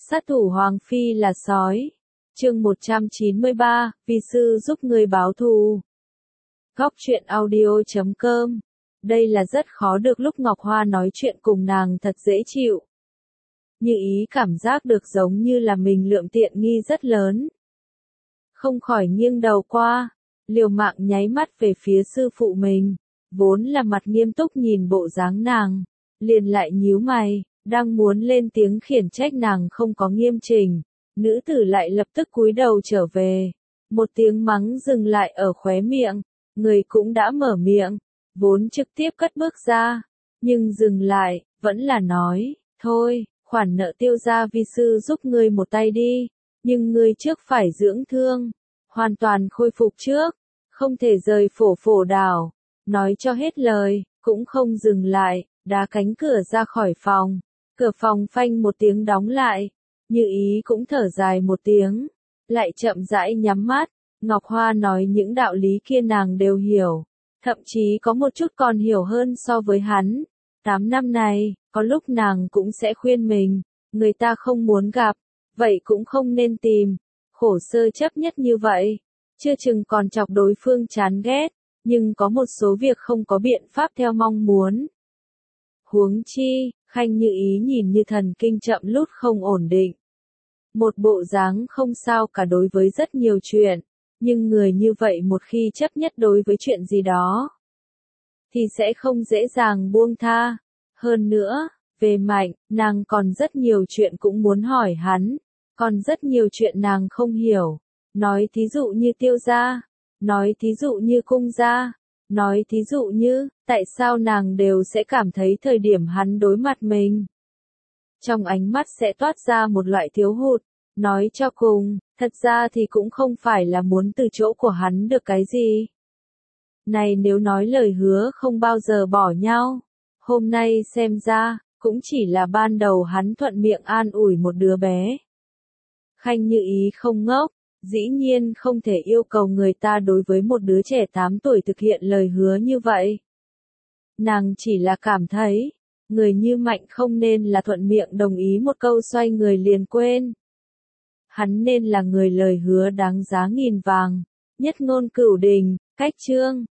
Sát thủ Hoàng Phi là sói. Chương 193, vi sư giúp người báo thù. Góc truyện audio.com. Đây là rất khó được lúc Ngọc Hoa nói chuyện cùng nàng thật dễ chịu. Như ý cảm giác được giống như là mình lượm tiện nghi rất lớn. Không khỏi nghiêng đầu qua, liều mạng nháy mắt về phía sư phụ mình, vốn là mặt nghiêm túc nhìn bộ dáng nàng, liền lại nhíu mày, đang muốn lên tiếng khiển trách nàng không có nghiêm chỉnh, nữ tử lại lập tức cúi đầu trở về, một tiếng mắng dừng lại ở khóe miệng, người cũng đã mở miệng, vốn trực tiếp cất bước ra, nhưng dừng lại, vẫn là nói, thôi, khoản nợ Tiêu gia vi sư giúp ngươi một tay đi, nhưng ngươi trước phải dưỡng thương, hoàn toàn khôi phục trước, không thể rời phổ đảo, nói cho hết lời, cũng không dừng lại, đá cánh cửa ra khỏi phòng, cửa phòng phanh một tiếng đóng lại, Như ý cũng thở dài một tiếng, lại chậm rãi nhắm mắt, Ngọc Hoa nói những đạo lý kia nàng đều hiểu, thậm chí có một chút còn hiểu hơn so với hắn. 8 năm này, có lúc nàng cũng sẽ khuyên mình, người ta không muốn gặp, vậy cũng không nên tìm, khổ sơ chấp nhất như vậy, chưa chừng còn chọc đối phương chán ghét, nhưng có một số việc không có biện pháp theo mong muốn. Huống chi, Khanh Như ý nhìn như thần kinh chậm lút không ổn định. Một bộ dáng không sao cả đối với rất nhiều chuyện, nhưng người như vậy một khi chấp nhất đối với chuyện gì đó, thì sẽ không dễ dàng buông tha. Hơn nữa, về Mạnh, nàng còn rất nhiều chuyện cũng muốn hỏi hắn, còn rất nhiều chuyện nàng không hiểu. Nói thí dụ như Tiêu gia, nói thí dụ như Cung gia, nói thí dụ như, tại sao nàng đều sẽ cảm thấy thời điểm hắn đối mặt mình, trong ánh mắt sẽ toát ra một loại thiếu hụt, nói cho cùng, thật ra thì cũng không phải là muốn từ chỗ của hắn được cái gì. Này nếu nói lời hứa không bao giờ bỏ nhau, hôm nay xem ra, cũng chỉ là ban đầu hắn thuận miệng an ủi một đứa bé. Khanh Như ý không ngốc, dĩ nhiên không thể yêu cầu người ta đối với một đứa trẻ 8 tuổi thực hiện lời hứa như vậy. Nàng chỉ là cảm thấy, người như Mạnh không nên là thuận miệng đồng ý một câu xoay người liền quên. Hắn nên là người lời hứa đáng giá nghìn vàng, nhất ngôn cửu đình, cách chương.